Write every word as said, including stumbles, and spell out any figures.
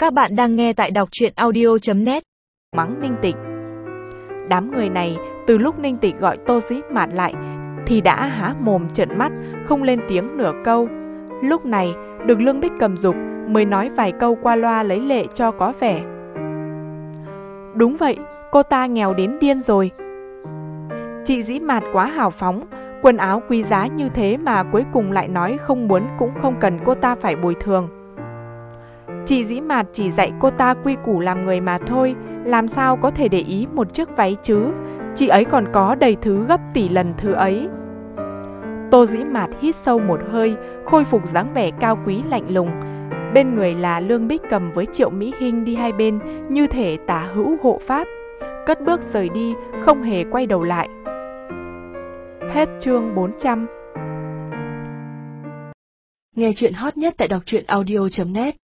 Các bạn đang nghe tại đọc truyện audio chấm net. Mắng Ninh Tịch. Đám người này từ lúc Ninh Tịch gọi Tô Dĩ Mạt lại thì đã há mồm trợn mắt, không lên tiếng nửa câu. Lúc này được Lương Bích cầm giục mới nói vài câu qua loa lấy lệ cho có vẻ. Đúng vậy, cô ta nghèo đến điên rồi. Chị Dĩ Mạt quá hào phóng, quần áo quý giá như thế mà cuối cùng lại nói không muốn cũng không cần cô ta phải bồi thường. Chị Dĩ Mạt chỉ dạy cô ta quy củ làm người mà thôi, làm sao có thể để ý một chiếc váy chứ, chị ấy còn có đầy thứ gấp tỷ lần thứ ấy. Tô Dĩ Mạt hít sâu một hơi, khôi phục dáng vẻ cao quý lạnh lùng. Bên người là Lương Bích Cầm với Triệu Mỹ Hinh đi hai bên như thể tả hữu hộ pháp, cất bước rời đi, không hề quay đầu lại. Hết chương bốn trăm. Nghe chuyện hot nhất tại đọc truyện audio chấm net.